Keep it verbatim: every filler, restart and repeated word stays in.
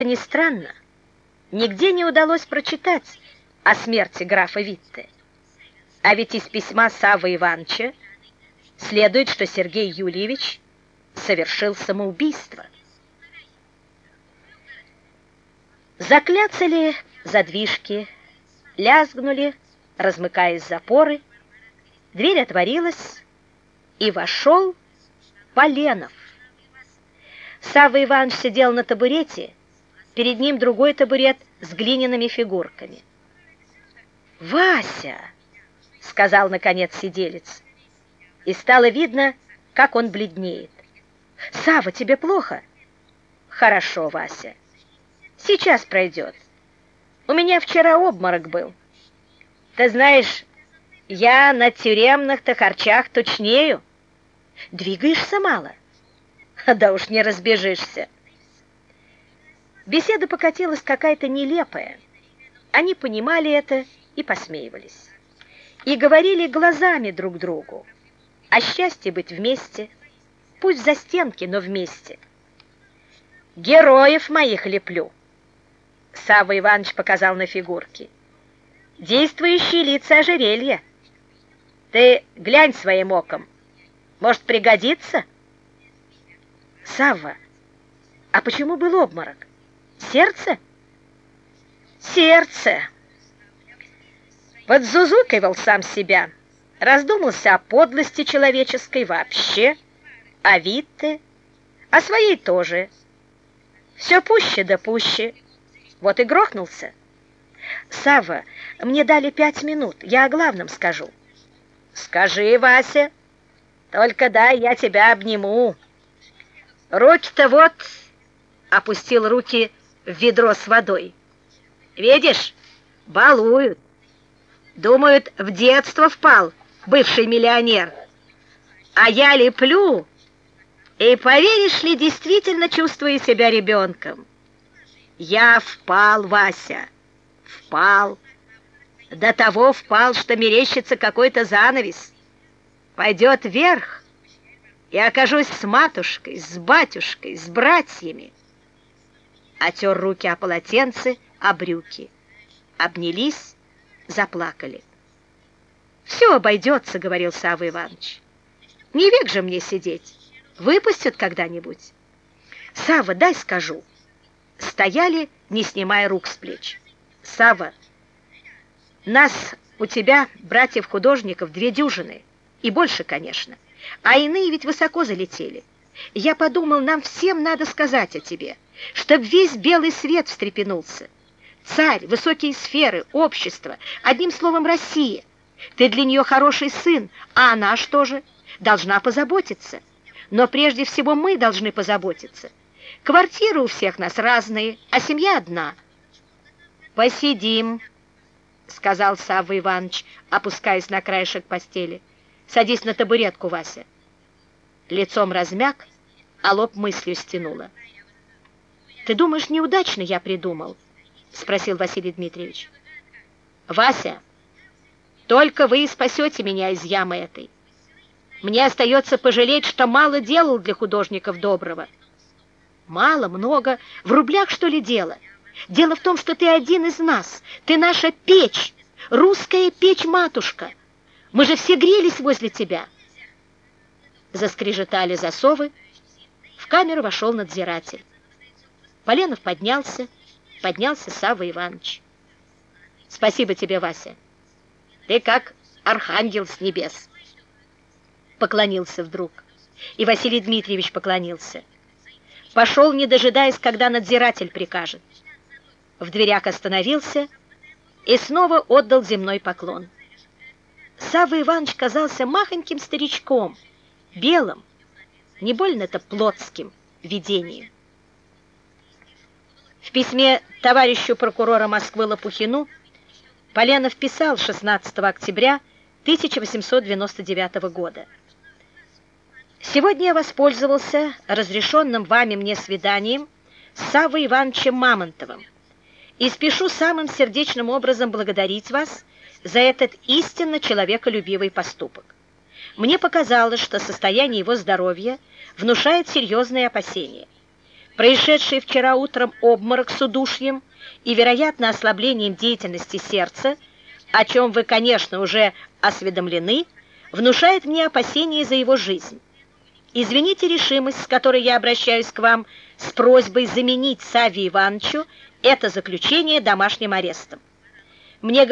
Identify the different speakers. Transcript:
Speaker 1: ни странно, нигде не удалось прочитать о смерти графа Витте. А ведь из письма Саввы Ивановича следует, что Сергей Юльевич совершил самоубийство. Закляцали задвижки, лязгнули, размыкаясь запоры, дверь отворилась, и вошел Поленов. Савва Иванович сидел на табурете, перед ним другой табурет с глиняными фигурками. «Вася!» — сказал, наконец, сиделец, и стало видно, как он бледнеет. «Савва, тебе плохо?» «Хорошо, Вася. Сейчас пройдет. У меня вчера обморок был. Ты знаешь, я на тюремных-то харчах тучнею. Двигаешься мало? Да уж не разбежишься». Беседа покатилась какая-то нелепая. Они понимали это и посмеивались. И говорили глазами друг другу о счастье быть вместе, пусть за стенки, но вместе. «Героев моих леплю», — Савва Иванович показал на фигурки. «Действующие лица ожерелья. Ты глянь своим оком. Может, пригодится?» «Савва, а почему был обморок? Сердце?» «Сердце!» Подзузукивал сам себя, раздумался о подлости человеческой вообще, о Витте, о своей тоже. Все пуще да пуще. Вот и грохнулся. «Савва, мне дали пять минут, я о главном скажу». «Скажи, Вася, только дай я тебя обниму. Руки-то вот...» Опустил руки в ведро с водой. «Видишь, балуют. Думают, в детство впал бывший миллионер. А я леплю, и, поверишь ли, действительно чувствую себя ребенком. Я впал, Вася, впал. До того впал, что мерещится какой-то занавес. Пойдет вверх, и окажусь с матушкой, с батюшкой, с братьями». Отер руки о полотенце, о брюки. Обнялись, заплакали. «Все обойдется», — говорил Савва Иванович. «Не век же мне сидеть. Выпустят когда-нибудь». «Савва, дай скажу». Стояли, не снимая рук с плеч. «Савва, нас у тебя, братьев-художников, две дюжины, и больше, конечно, а иные ведь высоко залетели. Я подумал, нам всем надо сказать о тебе, чтоб весь белый свет встрепенулся. Царь, высокие сферы, общество, одним словом, Россия. Ты для нее хороший сын, а она что же? Должна позаботиться. Но прежде всего мы должны позаботиться. Квартиры у всех нас разные, а семья одна». «Посидим», — сказал Савва Иванович, опускаясь на краешек постели. «Садись на табуретку, Вася». Лицом размяк, а лоб мыслью стянуло. «Ты думаешь, неудачно я придумал?» — спросил Василий Дмитриевич. «Вася, только вы и спасете меня из ямы этой. Мне остается пожалеть, что мало делал для художников доброго». «Мало, много. В рублях, что ли, дело? Дело в том, что ты один из нас. Ты наша печь, русская печь-матушка. Мы же все грелись возле тебя». Заскрежетали засовы. В камеру вошел надзиратель. Поленов поднялся. Поднялся Савва Иванович. «Спасибо тебе, Вася. Ты как архангел с небес». Поклонился вдруг. И Василий Дмитриевич поклонился. Пошел, не дожидаясь, когда надзиратель прикажет. В дверях остановился и снова отдал земной поклон. Савва Иванович казался махоньким старичком, белым, не больно-то плотским видением. В письме товарищу прокурора Москвы Лопухину Поленов писал шестнадцатого октября тысяча восемьсот девяносто девятого года. «Сегодня я воспользовался разрешенным вами мне свиданием с Саввой Ивановичем Мамонтовым и спешу самым сердечным образом благодарить вас за этот истинно человеколюбивый поступок. Мне показалось, что состояние его здоровья внушает серьезные опасения. Происшедший вчера утром обморок с удушьем и, вероятно, ослаблением деятельности сердца, о чем вы, конечно, уже осведомлены, внушает мне опасения за его жизнь. Извините решимость, с которой я обращаюсь к вам с просьбой заменить Савве Ивановичу это заключение домашним арестом. Мне